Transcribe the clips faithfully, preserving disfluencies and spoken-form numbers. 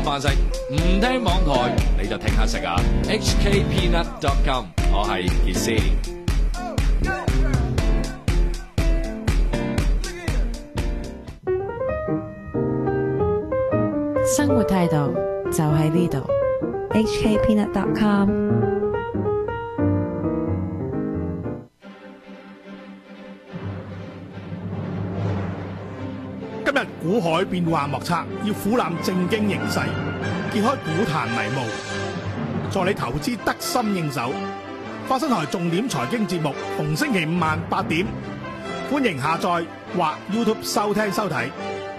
方飯食，唔聽網台你就聽下食啊 ！H K Peanut dot com， 我係傑斯。 生活態度就喺呢度 H K Peanut dot com。 今日股海變幻莫測，要俯瞰正經形勢，揭開股壇迷霧，助你投資得心應手。花生台重點財經節目，逢星期五晚八點，歡迎下載或 YouTube 收聽收睇。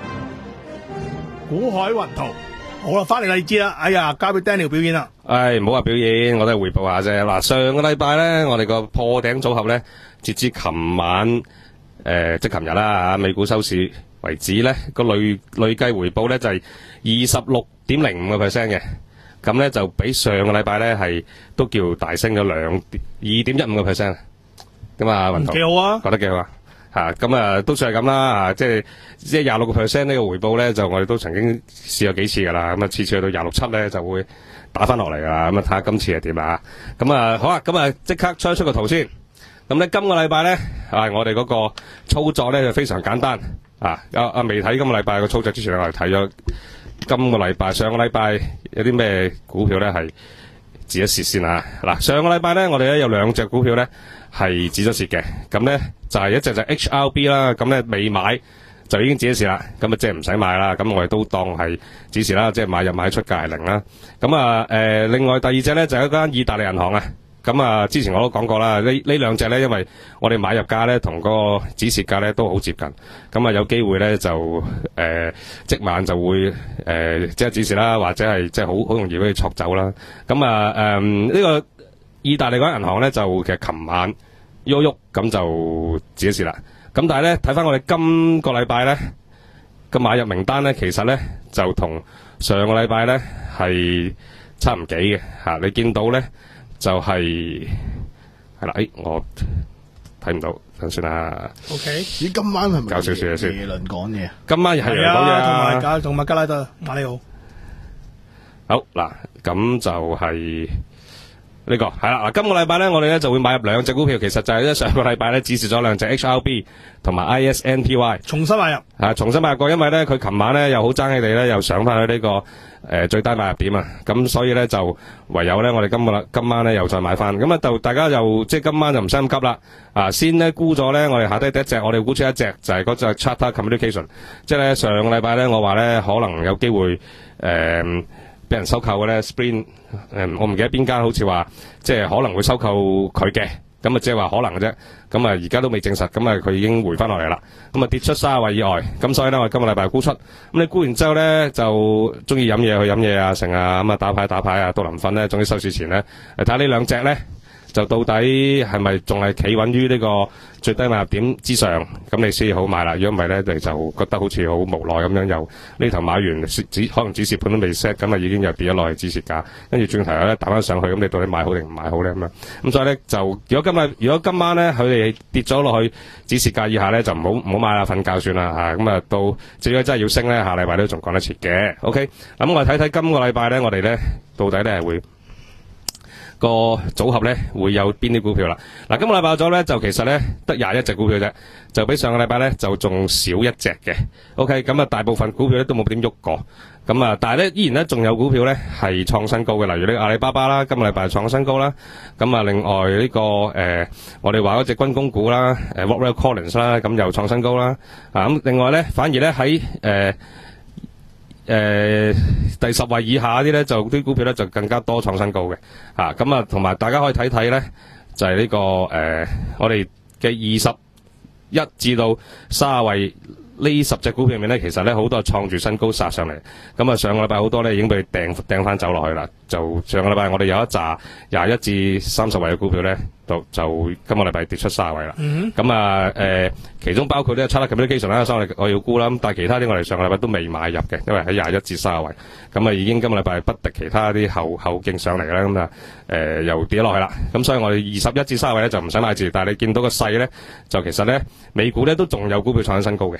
股海雲圖，好啦，翻嚟荔枝啦，哎呀，交俾 Daniel 表演啦。 唉，唔好話表演，我都係匯報下啫。嗱，上個禮拜咧，我哋個破頂組合咧，截至琴晚誒、呃，即係琴日啦吓，美股收市為止咧，個累累計回報咧就係二十六點零五個 percent 嘅，咁咧就比上個禮拜咧係都叫大升咗兩二點一五個 percent，咁啊，雲圖幾好啊， 覺得幾好啊。吓咁啊，都算係咁啦，啊，即係即係廿六個 percent 呢個回報咧，就我哋都曾經試過幾次噶啦，咁啊次次去到廿六七咧就會打翻落嚟噶啦，咁啊睇下今次係點啊，咁啊好啊，咁啊即刻出一出個圖先，咁咧今個禮拜咧啊我哋嗰個操作咧就非常簡單，啊啊啊未睇今個禮拜個操作之前，我哋睇咗今個禮拜上個禮拜有啲咩股票咧係止一蝕先啊，嗱上個禮拜咧我哋咧有兩隻股票咧係止咗蝕嘅，咁咧就係一隻就 H R B 啦，咁咧未買就已經止咗蝕啦，咁啊即係唔使買啦，咁我哋都當係止蝕啦，即係買入買出價係零啦。咁啊誒，另外第二隻咧就係一間意大利銀行啊，咁啊之前我都講過啦，呢呢兩隻咧因為我哋買入價咧同嗰個止蝕價咧都好接近，咁啊有機會咧就誒即晚就會誒即係止蝕啦，或者係即係好好容易俾佢錯走啦。咁啊誒呢個意大利嗰間銀行咧就其實琴晚喐喐咁就止咗蝕啦。咁但係咧睇翻我哋今個禮拜咧個買入名單咧，其實咧就同上個禮拜咧係差唔幾嘅吓。你見到咧就係係啦，誒我睇唔到，等先啦。 O K， 咦，今晚係咪搞少少嘢先耶倫講嘢？ 今晚又係講嘢啊，同埋啊。 加同埋加拉特馬里奧。 好嗱，咁就係。呢、這個係啦，嗱，今個禮拜咧，我哋咧就會買入兩隻股票，其實就係咧上個禮拜咧指示咗兩隻 H R B 同埋 I S N P Y， 重新買入， 啊，重新買入過，因為咧佢琴晚咧又好爭氣地咧又上翻去呢、這個誒、呃、最低買入點啊，咁所以咧就唯有咧我哋今個今晚咧又再買翻，咁啊就大家又即係今晚就唔使咁急啦，啊先咧沽咗咧我哋下低第一隻，我哋沽出一隻就係嗰隻 Charter Communication， 即係咧上個禮拜咧我話咧可能有機會誒。呃俾人收購嘅咧 ，Sprint 誒，我唔記得邊間好似話，即係可能會收購佢嘅，咁啊即係話可能嘅啫，咁啊而家都未證實，咁啊佢已經回翻落嚟啦，咁啊跌出三十位以外，咁所以咧我哋今個禮拜沽出，咁你沽完之後咧就中意飲嘢去飲嘢啊，成啊，咁啊打牌打牌啊，到臨瞓咧，總之收市前咧，嚟睇下呢兩隻咧。就到底係咪仲係企穩於呢個最低買入點之上？咁你先好買啦。如果唔係咧，你就覺得好似好無奈咁樣，又呢頭買完止可能止蝕盤都未 set， 咁啊已經又跌咗落去止蝕價，跟住轉頭咧打翻上去，咁你到底買好定唔買好咧咁樣？咁所以咧就如果今日如果今晚咧佢哋跌咗落去止蝕價以下咧，就唔好唔好買啦，瞓覺算啦嚇。咁啊到至於真係要升咧，下禮拜都仲講得切嘅。OK，咁我哋睇睇今個禮拜咧，我哋咧到底咧係會。個組合咧會有邊啲股票啦？嗱，今個禮拜咗咧就其實咧得廿一隻股票啫，就比上個禮拜咧就仲少一隻嘅。OK，咁啊大部分股票咧都冇點喐過，咁啊但係咧依然咧仲有股票咧係創新高嘅，例如呢個阿里巴巴啦，今個禮拜創新高啦。咁啊另外呢、這個誒、呃、我哋話嗰隻軍工股啦，誒 Rockwell Collins 啦，咁又創新高啦。啊咁另外咧反而咧喺誒。誒、呃，第十位以下啲咧，就啲股票咧就更加多創新高嘅，吓咁啊，同埋大家可以睇睇咧，就係、是、呢、這個誒、呃，我哋嘅二十一至到三十位呢十隻股票入面咧，其實咧好多係創住新高殺上嚟，咁啊上個禮拜好多咧已經被掟掟翻走落去啦，就上個禮拜我哋有一紮廿一至三十位嘅股票咧。就就今個禮拜跌出卅位啦，咁啊誒，其中包括呢個 Charter Communication 啦，所以我要沽啦，咁但係其他啲我哋上個禮拜都未買入嘅，因為喺廿一至卅位，咁啊已經今個禮拜不敵其他啲後後勁上嚟啦，咁啊誒又跌落去啦，咁所以我哋二十一至卅位咧就唔使買住，但係你見到個勢咧，就其實咧美股咧都仲有股票創新高嘅。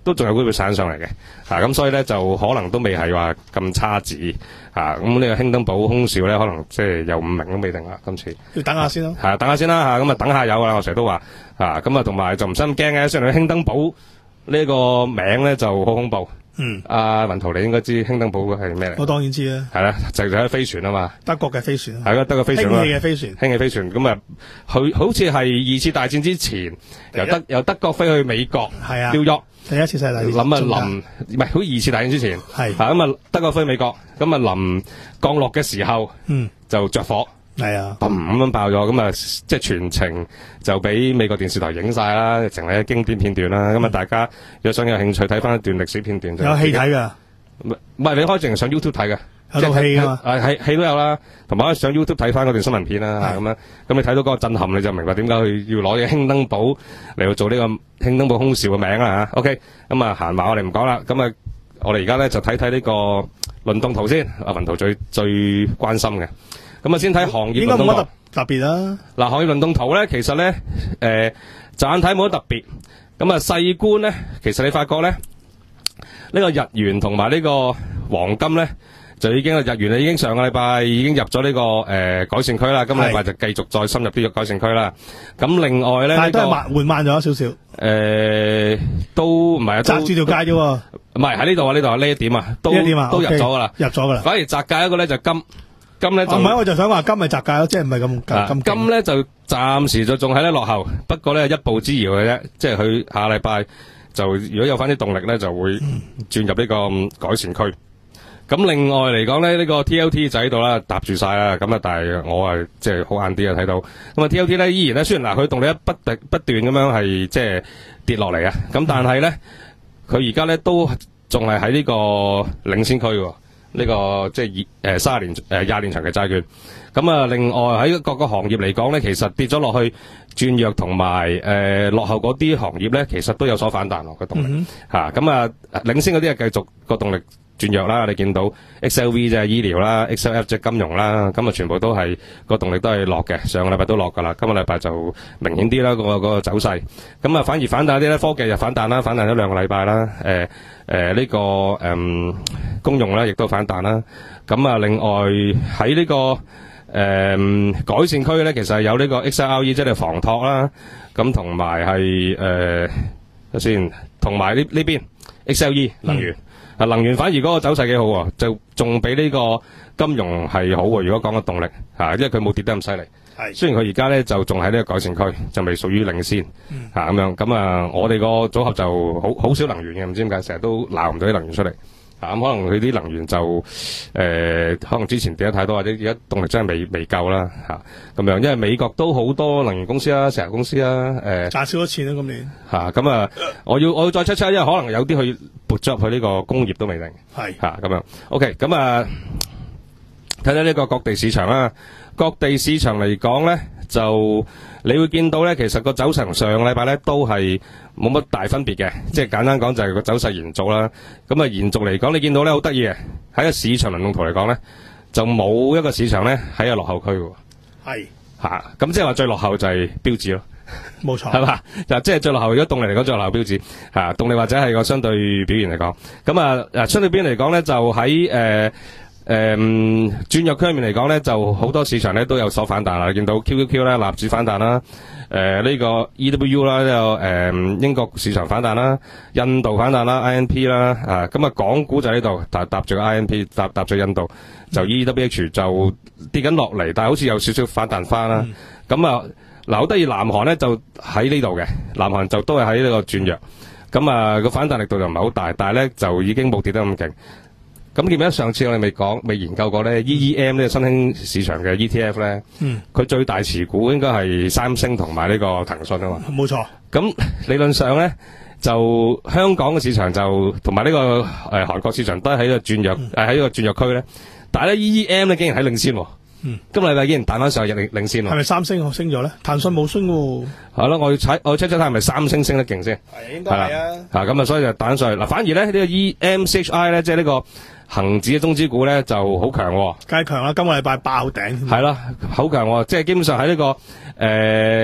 都仲有機會散上嚟嘅，嚇、啊、咁所以咧就可能都未係話咁差字嚇，咁、啊、呢個興登堡空少咧可能即係有五名都未定啦，今次要等下先咯。 係啊，等下先啦嚇，咁啊等下有啦，我成日都話嚇，咁啊同埋就唔使咁驚嘅，雖然佢興登堡呢個名咧就好恐怖。 嗯， 阿文圖你應該知興登堡係咩嚟？ 我當然知啦， 係啦，就就係飛船啊嘛， 德國嘅飛船， 係啦，德國飛船， 氫氣嘅飛船， 氫氣飛船咁啊，佢好似係二次大戰之前由德由德國飛去美國， 係啊， 紐約第一次世界大戰， 諗啊臨唔係好二次大戰之前， 係啊咁啊德國飛美國，咁啊臨降落嘅時候， 嗯， 就着火。 係啊， 砰咁樣爆咗，咁啊，即係全程就俾美國電視台影晒啦，成為經典片段啦。咁啊，大家如果想有興趣睇翻一段歷史片段， 有戲睇噶， 唔唔係你可以淨係上 YouTube 睇嘅， 有套戲啊嘛， 啊係戲都有啦，同埋可以上 YouTube 睇翻嗰段新聞片啦，咁樣咁你睇到嗰個震撼，你就明白點解佢要攞呢個興登堡嚟到做呢個興登堡空少嘅名啦吓。OK，咁啊閒話我哋唔講啦，咁啊我哋而家咧就睇睇呢個輪動圖先，阿文圖最最關心嘅。咁啊，先睇行業輪動圖。應該冇乜特特別啦。嗱， 行業輪動圖咧，其實咧，誒、呃，乍眼睇冇乜特別。咁啊，細觀咧，其實你發覺咧，呢、這個日元同埋呢個黃金咧，就已經日元啊，已經上個禮拜已經入咗呢、這個誒、呃、改善區啦。今個禮拜就繼續再深入啲嘅改善區啦。咁另外咧， 但係都係慢緩慢咗少少。誒、 呃，都唔係啊， 紮住條界啫喎。 唔係喺呢度啊，呢度啊，呢一點啊，都呢一點啊， 都入咗噶啦， 入咗噶啦。 反而紮界一個咧就金。金咧就唔係、 哦，我就想話金咪雜價咯，即係唔係咁咁金咧就暫時就仲喺咧落後，不過咧一步之遙嘅啫，即係佢下禮拜就如果有翻啲動力咧，就會轉入呢個改善區。咁、嗯、另外嚟講咧，呢、這個 T L T 就喺度啦，搭住晒啦。咁啊，但係我啊即係好晏啲啊睇到。咁啊 T L T 咧依然咧，雖然嗱佢動力一不不斷咁樣係即係跌落嚟啊，咁但係咧佢而家咧都仲係喺呢個領先區喎。呢、這個即係二誒三十年誒廿年長嘅債券，咁啊另外喺各個行業嚟講咧，其實跌咗落去轉弱同埋誒落後嗰啲行業咧，其實都有所反彈落個動力嚇。咁、嗯、啊領先嗰啲啊繼續個動力轉弱啦。你見到 X L V 即係醫療啦 ，X L F 即係金融啦，咁啊全部都係個動力都係落嘅。上個禮拜都落㗎啦，今個禮拜就明顯啲啦，個、那個走勢。咁啊反而反彈啲咧，科技就反彈啦，反彈咗兩個禮拜啦。誒誒呢個誒。嗯公用咧，亦都反彈啦。咁啊，另外喺呢、這個誒、呃、改善區咧，其實係有呢個 X L R E 即係房託啦。咁同埋係誒先，同埋呢呢邊 X L E 能源啊，嗯、能源反而嗰個走勢幾好喎，就仲比呢個金融係好喎。如果講個動力嚇、啊，因為佢冇跌得咁犀利。係，雖然佢而家咧就仲喺呢個改善區，就未屬於領先嚇咁樣。咁啊，我哋個組合就好好少能源嘅，唔知點解成日都鬧唔到啲能源出嚟。咁、啊、可能佢啲能源就誒、呃，可能之前跌得太多，或者而家動力真係未未夠啦嚇咁樣。因為美國都好多能源公司啊、石油公司啊，誒賺少咗錢啦今年嚇咁啊！我要我要再 check check，因為可能有啲去撥咗入去呢個工業都未定係嚇咁樣。OK，咁啊睇睇呢個各地市場啦。各地市場嚟講咧，就你會見到咧，其實個走勢同上個禮拜咧都係冇乜大分別嘅，即係簡單講就係個走勢延續啦。咁啊延續嚟講，你見到咧好得意嘅，喺個市場輪動圖嚟講咧，就冇一個市場咧喺個落後區嘅。係嚇，咁即係話最落後就係標指咯，冇錯，係嘛？就即係最落後，如果動力嚟講最落後標指嚇，動力或者係個相對表現嚟講，咁啊嗱相對表現嚟講咧，就喺誒。呃誒、嗯，轉弱區入面嚟講咧，就好多市場咧都有所反彈啦。你見到 Q Q Q 啦、納指反彈啦，誒、呃、呢、這個 E W U 啦，都有誒、呃、英國市場反彈啦，印度反彈啦 ，I N P 啦，啊咁啊港股就喺呢度搭搭住個 I N P， 搭搭住印度就 E W H 就跌緊落嚟，但係好似有少少反彈翻啦。咁、嗯、啊嗱，好得意，南韓咧就喺呢度嘅，南韓就都係喺呢個轉弱，咁啊個反彈力度就唔係好大，但係咧就已經冇跌得咁勁。咁記唔記得上次我哋未講未研究過咧 E E M 呢個新興市場嘅 E T F 咧，嗯，佢最大持股應該係三星同埋呢個騰訊啊嘛，冇錯。咁理論上咧，就香港嘅市場就同埋呢個誒韓國市場都喺度轉弱，誒喺呢個轉弱區咧。但係咧 E E M 咧竟然喺領先，嗯，今個禮拜竟然彈翻上去領領先喎。係咪三星升咗咧？騰訊冇升喎。係咯，我要睇我要 check check 睇係咪三星升得勁先。係應該係啊。嚇咁啊，所以就彈上去嗱。反而咧呢個 E M C H I 咧，即係呢個恒指嘅中資股咧就好強喎，梗係強啦！今個禮拜爆頂，係啦，好強喎！即係基本上喺呢、這個誒呢、呃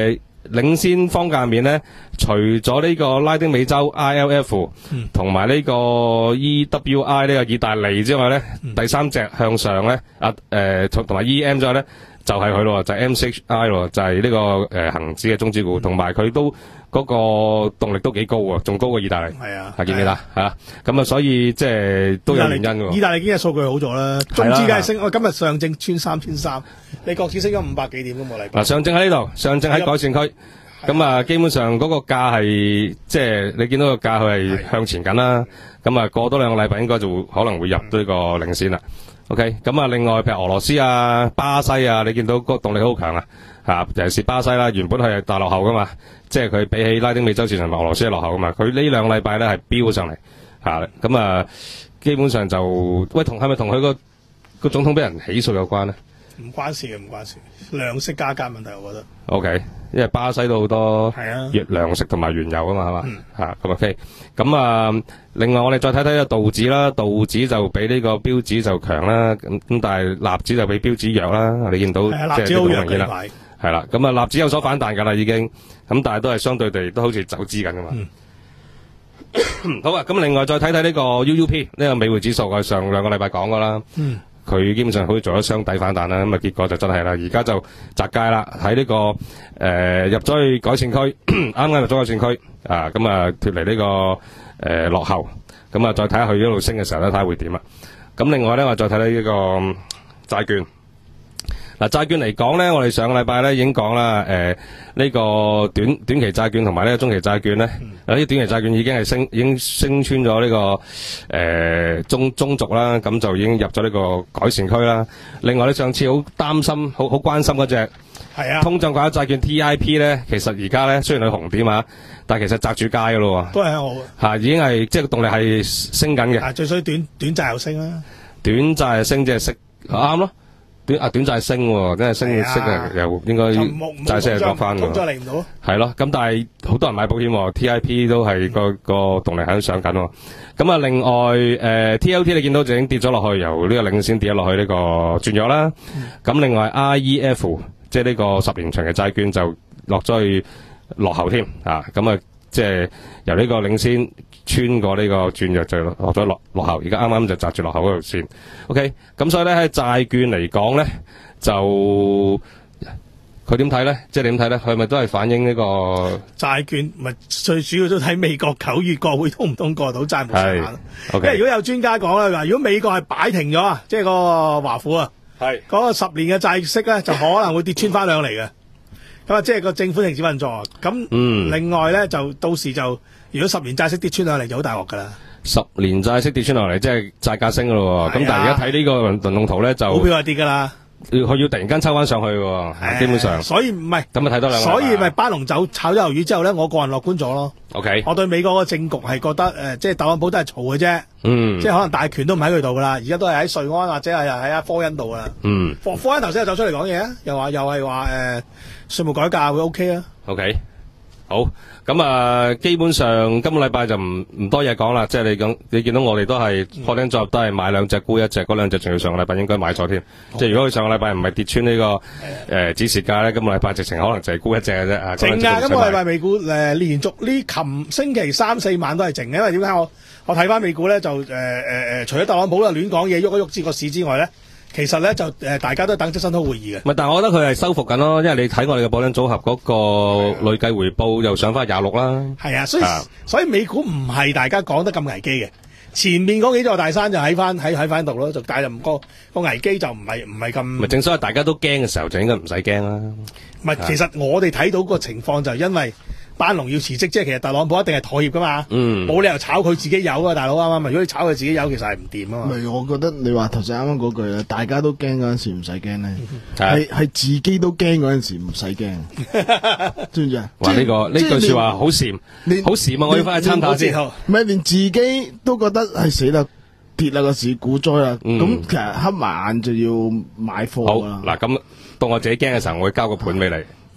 領先方價入面咧，除咗呢個拉丁美洲 I L F 同埋呢個 E W I 呢個意大利之外咧，嗯、第三隻向上咧，啊誒同埋 E M 之外咧，就係佢咯，就係 M C H I 咯，就係呢、這個誒恆、呃、指嘅中資股，同埋佢都嗰、那個動力都幾高喎，仲高過意大利。係啊，係見唔見啦？嚇咁啊，所以即係都有原因嘅喎。意大利經濟數據好咗啦，中資梗係升。我今日上證穿三千三，你國指升咗五百幾點咁個禮拜。嗱，上證喺呢度，上證喺改善區。咁啊，基本上嗰個價係即係你見到個價佢係向前緊啦。咁啊，過多兩個禮拜應該就會可能會入到呢個領先啦。OK，咁啊，另外譬如俄羅斯啊、巴西啊，你見到個動力好強啊，嚇，尤其是巴西啦，原本係大落後噶嘛，即係佢比起拉丁美洲市場同俄羅斯係落後噶嘛，佢呢兩個禮拜咧係飆上嚟嚇，咁啊，基本上就喂同係咪同佢個個總統俾人起訴有關咧？唔關事嘅，唔關事，糧食價格問題，我覺得。O K，因為巴西都好多係啊，糧食同埋原油啊嘛，係嘛嚇咁 OK。咁啊，另外我哋再睇睇個道指啦，道指就比呢個標指就強啦，咁咁但係納指就比標指弱啦。你見到即係好明顯啦，係啦。咁啊，納指有所反彈㗎啦，已經咁，但係都係相對地都好似走資緊㗎嘛。嗯、好啊，咁另外再睇睇呢個 U U P 呢個美匯指數，我上兩個禮拜講㗎啦。嗯。佢基本上好似做咗雙底反彈啦，咁啊結果就真係啦，而家就窄街啦，喺呢、這個誒、呃、入咗去改善區，啱啱入咗改善區啊，咁啊脫離呢、這個誒、呃、落後，咁啊再睇下佢一路升嘅時候咧，睇下會點啊。咁另外咧，我再睇睇呢個債券。嗱，債券嚟講咧，我哋上個禮拜咧已經講啦，誒、呃、呢、這個短短期債券同埋呢個中期債券咧，有啲、嗯、短期債券已經係升，已經升穿咗呢、這個誒、呃、中中軸啦，咁就已經入咗呢個改善區啦。另外咧，上次好擔心、好好關心嗰隻係啊通脹掛鈎債券 T I P 咧，其實而家咧雖然佢紅點啊，但係其實擲住街噶咯喎，都係好嚇，已經係即係個動力係升緊嘅。啊，最衰短短債又升啦，短債又升即係息啱咯。短啊短債升喎，真係升息啊，又應該債息係落翻㗎。通脹嚟唔到。係咯，咁但係好多人買保險喎 ，T I P 都係個個動力喺度上緊喎。咁啊，另外誒 T L T 你見到就已經跌咗落去，由呢個領先跌咗落去呢個轉弱啦。咁另外 I E F 即係呢個十年長嘅債券就落咗去落後添啊，咁啊即係由呢個領先穿過呢個轉弱就落咗落落後，而家啱啱就擲住落後嗰條線。OK，咁所以咧喺債券嚟講咧，就佢點睇咧？即係點睇咧？佢咪都係反映呢個債券？咪最主要都睇美國九月國會通唔通過到債務上限。OK，因為如果有專家講啦，話如果美國係擺停咗啊，即係個華府啊，係嗰個十年嘅債息咧，就可能會跌穿翻兩厘嘅。咁啊，即係個政府停止運作。咁，嗯，另外咧就到時就如果十年債息跌穿兩厘就好大鑊噶啦。十年債息跌穿落嚟，即係債價升噶咯。咁但係而家睇呢個輪輪動圖咧，就股票係跌噶啦。佢要突然間抽翻上去喎，基本上。所以唔係咁啊，睇多兩。所以咪巴龍走炒咗魷魚之後咧，我個人樂觀咗咯。OK，我對美國個政局係覺得誒，即係特朗普都係嘈嘅啫。嗯，即係可能大權都唔喺佢度噶啦，而家都係喺瑞安或者係喺阿科恩度噶啦。嗯，科科恩頭先又走出嚟講嘢啊，又話又係話誒稅務改革會 OK 啊。OK。好，咁啊，基本上今個禮拜就唔唔多嘢講啦，即係你講，你見到我哋都係破頂作都係買兩隻沽一隻，嗰兩隻仲要上個禮拜應該買咗添。即係如果佢上個禮拜唔係跌穿呢個誒指示價咧，今個禮拜直情可能就係沽一隻嘅啫。靜啊！今個禮拜美股誒連續呢琴星期三四晚都係靜嘅，因為點解我我睇翻美股咧就誒誒誒，除咗特朗普又亂講嘢喐一喐至個市之外咧。其實咧就誒、呃，大家都等積新通會議嘅。唔係，但係我覺得佢係收復緊咯，因為你睇我哋嘅保單組合嗰個累計回報又上翻廿六啦。係啊，所以、啊、所以美股唔係大家講得咁危機嘅。前面嗰幾座大山就喺翻喺喺翻度咯，就但係就唔個個危機就唔係唔係咁。咪正所謂大家都驚嘅時候，就應該唔使驚啦。唔係，其實我哋睇到個情況就係因為。班農要辭職，即係其實特朗普一定係妥協噶嘛，冇、嗯、理由炒佢自己有啊，大佬啱啱？如果你炒佢自己有，其實係唔掂啊嘛。唔係，我覺得你話頭先啱啱嗰句咧，大家都驚嗰陣時唔使驚咧，係係、嗯、自己都驚嗰陣時唔使驚，知唔知啊？話呢、這個呢句說話好禪，好禪啊！我要翻去參考先。唔係連自己都覺得係死啦，跌啦個市股災啦，咁、嗯、其實黑埋眼就要買貨啦。好嗱，咁到我自己驚嘅時候，我會交個盤俾你。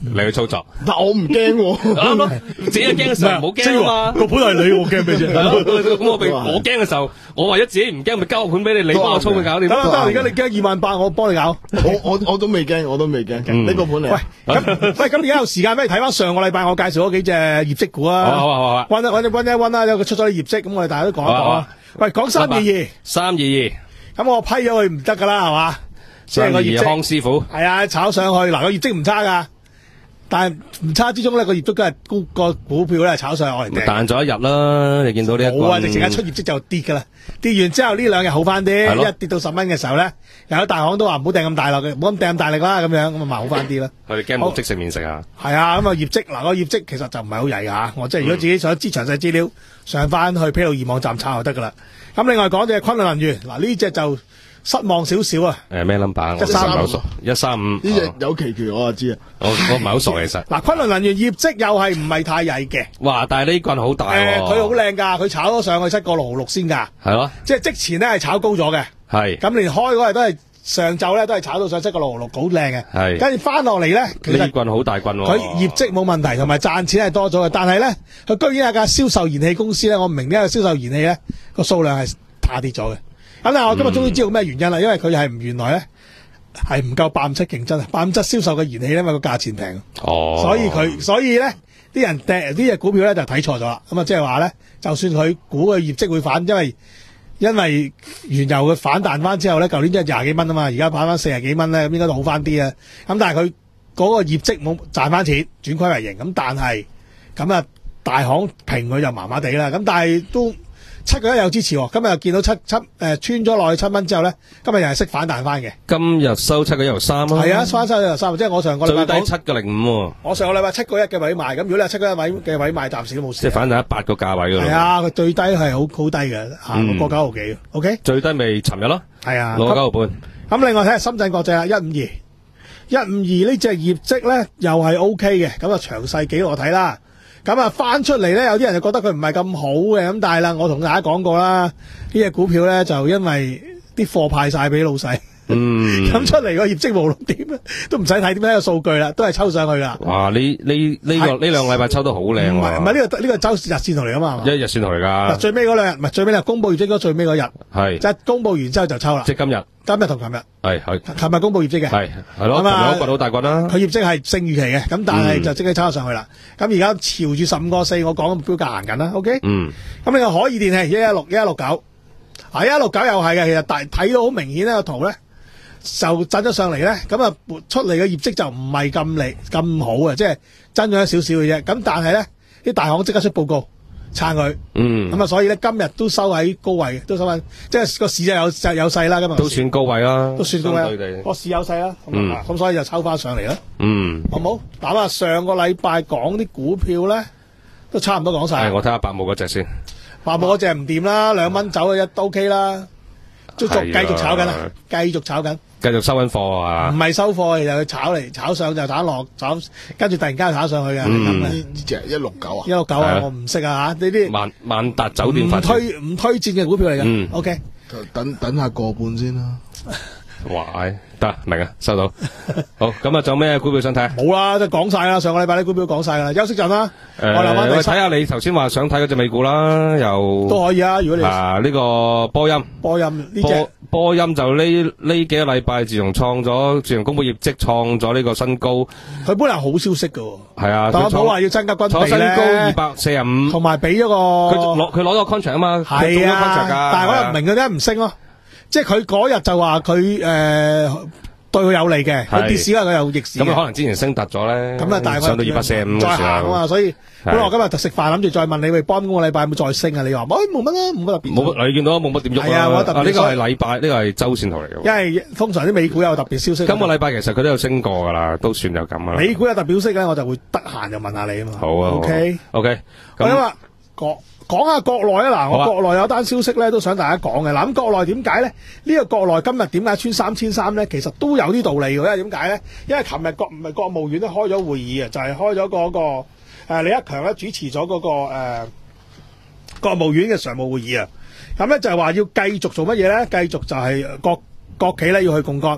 你去操作。 但我唔驚喎， 啱咯，自己驚嘅時候唔好驚啊嘛。 個盤係你，我驚咩啫？ 咁我俾我驚嘅時候，我為咗自己唔驚，咪交個盤俾你，你幫我操佢搞掂。 得啦得啦，而家你驚二萬八，我幫你搞。 我我我都未驚，我都未驚。呢個盤嚟。 喂，咁喂，咁而家有時間俾你睇翻上個禮拜我介紹嗰幾隻業績股啊。 好啊好啊， 溫一溫一溫一溫啦，有佢出咗啲業績，咁我哋大家都講一講啊。喂，講三二二， 三二二， 咁我批咗佢唔得噶啦，係嘛？即係三二二個業績， 康師傅係啊，炒上去嗱個業績唔差噶，但係唔差之中咧個業績都係高個股票咧炒上去嚟彈咗一日啦，你見到呢一冇啊，直情一出業績就跌噶啦，跌完之後呢兩日好翻啲，一跌到十蚊嘅時候咧，有啲大行都話唔好掟咁大落嘅，唔好咁掟咁大力啦，咁樣咁啊，咪好翻啲啦。 佢哋驚冇即食麵食啊。 係啊，咁啊業績嗱個業績其實就唔係好曳吓，我即係如果自己想知詳細資料，上翻去披露易網站查就得噶啦。咁另外講隻昆侖能源，嗱呢隻就失望少少啊。 誒咩 number？ 一三五我唔係好熟，一三五。 呢隻有期權我就知啊。 我我唔係好熟其實。 嗱昆侖能源業績又係唔係太曳嘅。 哇！但係呢棍好大喎。 誒，佢好靚㗎，佢炒咗上去七個六毫六先㗎。 係咯。 即係即前咧係炒高咗嘅。 係。 咁連開嗰日都係上晝咧都係炒到上七個六毫六，好靚嘅。 係。 跟住翻落嚟咧，其實呢棍好大棍喎。 佢業績冇問題，同埋賺錢係多咗嘅，但係咧佢居然有間銷售燃氣公司咧，我唔明呢個銷售燃氣咧個數量係下跌咗嘅。咁但係我今日終於知道咩原因啦，因為佢係唔原來咧係唔夠八五七競爭啊，八五七銷售嘅燃氣咧，因為個價錢平， 哦， 所以佢所以咧啲人掟呢隻股票咧就睇錯咗啦。咁啊即係話咧，就算佢估佢業績會反，因為因為原油嘅反彈翻之後咧，舊年即係廿幾蚊啊嘛，而家跑翻四十幾蚊咧，咁應該都好翻啲啊。咁但係佢嗰個業績冇賺翻錢，轉虧為盈，咁但係咁啊大行評佢就麻麻地啦。咁但係都。七個一有支持喎，今日又見到七七誒、呃、穿咗落去七蚊之後咧，今日又係識反彈翻嘅。 今日收七個一毫三啊！ 係啊，翻七個一毫三，即係我上個禮拜最低七個零五喎。我上個禮拜七個一嘅位賣，咁如果你係七個一位嘅位賣，暫時都冇事。 即係反彈一八個價位㗎咯。 係啊，佢最低係好好低嘅，嚇六個九毫幾。OK， 最低咪尋日咯。 係啊， 六個九毫半。 咁另外睇下深圳國際啦，一五二，一五二呢隻業績咧又係 O K 嘅，咁啊詳細幾我睇啦。咁啊，翻出嚟咧，有啲人就覺得佢唔係咁好嘅，咁但係啦，我同大家講過啦，呢隻股票咧就因為啲貨派晒俾老細， 嗯， 咁出嚟個業績無論點都唔使睇點樣個數據啦，都係抽上去啦。 哇！呢呢呢個呢兩個禮拜抽得好靚喎， 唔係唔係呢個呢個周日線圖嚟噶嘛？ 一日線圖嚟㗎。 最尾嗰兩日唔係最尾啦，公佈業績嗰最尾嗰日係，即係公佈完之後就抽啦。 即係今日， 今日同琴日係係， 琴日公佈業績嘅係係咯，琴日好棍好大棍啦。佢業績係勝預期嘅，咁但係就即刻抽上去啦。咁而家朝住十五個四，我講目標價行緊啦。OK，嗯，咁你話可以電器一一六一一六九，啊一一六九又係嘅，其實大睇到好明顯呢個圖咧。就震咗上嚟咧，咁啊出嚟嘅業績就唔係咁嚟咁好嘅，即係增咗一少少嘅啫。咁但係咧，啲大行即刻出報告撐佢，嗯，咁啊所以咧今日都收喺高位，都收翻，即係個市就有就有勢啦。今日都算高位啦， 都算高位，個市有勢啦，嗯，咁所以就抽翻上嚟啦，嗯，好唔好？咁啊上個禮拜講啲股票咧，都差唔多講晒。 係我睇下白霧嗰隻先， 白霧嗰隻唔掂啦，兩蚊走嘅一都 OK 啦，都繼續炒緊啦，繼續炒緊。 繼續收緊貨啊！ 唔係收貨，就去炒嚟炒上就炒落，炒跟住突然間炒上去嘅。 嗯，呢隻一六九啊， 一六九啊，我唔識啊吓，呢啲萬萬達酒店唔推唔推薦嘅股票嚟嘅。嗯 ，OK， 等等下個半先啦。 哇，得明啊，收到。好，咁啊，仲有咩股票想睇？ 冇啦，都講晒啦，上個禮拜啲股票講晒啦，休息陣啦。誒，我留翻睇下你頭先話想睇嗰隻美股啦，又都可以啊。如果你啊呢個波音， 波音呢隻波音就呢呢幾個禮拜自從創咗，自從公布業績創咗呢個新高。 佢本來好消息噶。係啊， 特朗普話要增加軍備咧， 創新高二百四十五， 同埋俾咗個佢攞佢攞咗個 contract 啊嘛， 係啊，但係我又唔明佢點解唔升咯。即係佢嗰日就話佢誒對佢有利嘅，佢跌市啦佢又逆市。 咁可能之前升突咗咧， 咁啊，但係上到二百四十五再行啊嘛，所以本來我今日就食飯諗住再問你，喂，幫今個禮拜有冇再升啊？你話，誒冇乜啦，冇乜特別。 冇，你見到冇乜點喐啊？ 係啊，冇乜特別。 呢個係禮拜，呢個係周線圖嚟嘅。 因為通常啲美股有特別消息。 今個禮拜其實佢都有升過噶啦，都算有咁啊。 美股有特別消息咧，我就會得閒就問下你啊嘛。 好啊 ，OK，OK。 咁啊。講講下國內啊，嗱，我國內有單消息咧，都想大家講嘅。嗱，咁國內點解咧？呢、這個國內今日點解穿三千三咧？其實都有啲道理嘅，因為點解咧？因為琴日國唔係國務院都開咗會議啊，就係、是、開咗嗰、那個誒、呃、李克強咧主持咗嗰、那個誒、呃、國務院嘅常務會議啊。咁咧就係話要繼續做乜嘢咧？繼續就係國國企咧要去槓桿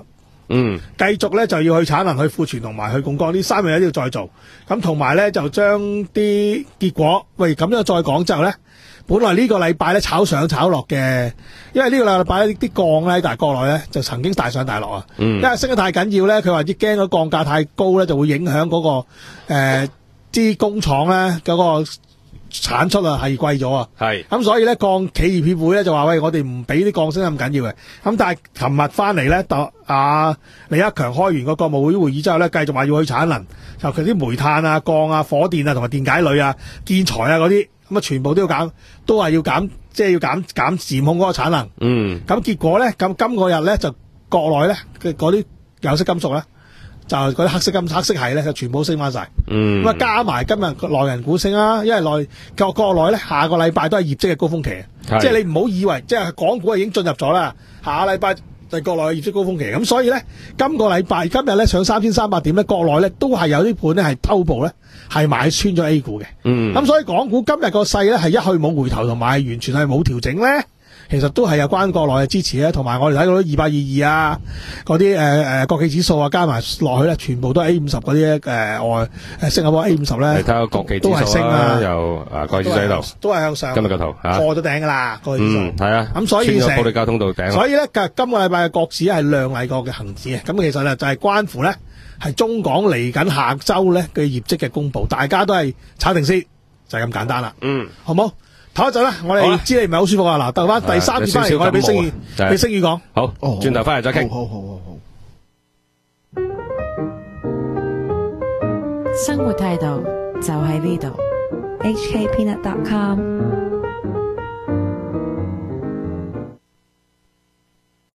嗯， 繼續咧就要去產能、去庫存同埋去槓桿呢三樣嘢都要再做。咁同埋咧就將啲結果，喂咁樣再講之後咧，本來呢個禮拜咧炒上炒落嘅，因為呢個禮拜啲鋼咧，但係國內咧就曾經大上大落啊。 嗯， 因為升得太緊要咧，佢話啲驚嗰鋼價太高咧，就會影響嗰、個誒啲、呃、工廠咧嗰個產出啊係貴咗啊。 係咁所以咧鋼企業協會咧就話喂，我哋唔俾啲鋼升咁緊要嘅。咁但係琴日翻嚟咧，特啊李克強開完個國務會會議之後咧，繼續話要去產能，尤其啲煤炭啊、鋼啊、火電啊同埋電解鋁啊、建材啊嗰啲，咁啊全部都要減，都係要減，即係要減減嚴控嗰個產能。 嗯， 咁結果咧，咁今個日咧就國內咧嘅嗰啲有色金屬咧，就嗰啲黑色金黑色係咧，就全部升翻晒。 嗯， 咁啊加埋今日內銀股升啦，因為內國國內咧下個禮拜都係業績嘅高峰期， 係即係你唔好以為即係港股係已經進入咗啦，下個禮拜就係國內嘅業績高峰期。咁所以咧，今個禮拜今日咧上三千三百點咧，國內咧都係有啲盤咧係偷步咧，係買穿咗 A 股嘅。 嗯， 咁所以港股今日個勢咧係一去冇回頭，同埋完全係冇調整咧。其實都係有關國內嘅支持咧，同埋我哋睇到二百二二啊，嗰啲誒誒國企指數啊，加埋落去咧，全部都係 A 五十嗰啲誒外誒新加坡 A 五十咧， 你睇下國企指都係數升啊， 又啊國企指數喺度， 都係向上。 今日個圖嚇破咗頂㗎啦，個指數。 嗯，係啊， 咁所以成穿咗保利交通道頂。 所以咧，今今個禮拜嘅國指係亮麗過嘅恆指嘅。咁其實咧就係關乎咧係中港嚟緊下週咧嘅業績嘅公佈，大家都係炒定先，就係咁簡單啦。 嗯， 好冇？唞一陣啦，我好啊哋知你唔係好舒服啊！嗱，等翻第三節翻嚟，我哋俾星宇係俾星宇講。 好， 哦轉頭翻嚟再傾。 好好好好好。 生活態度就喺呢度。 H K Peanut dot com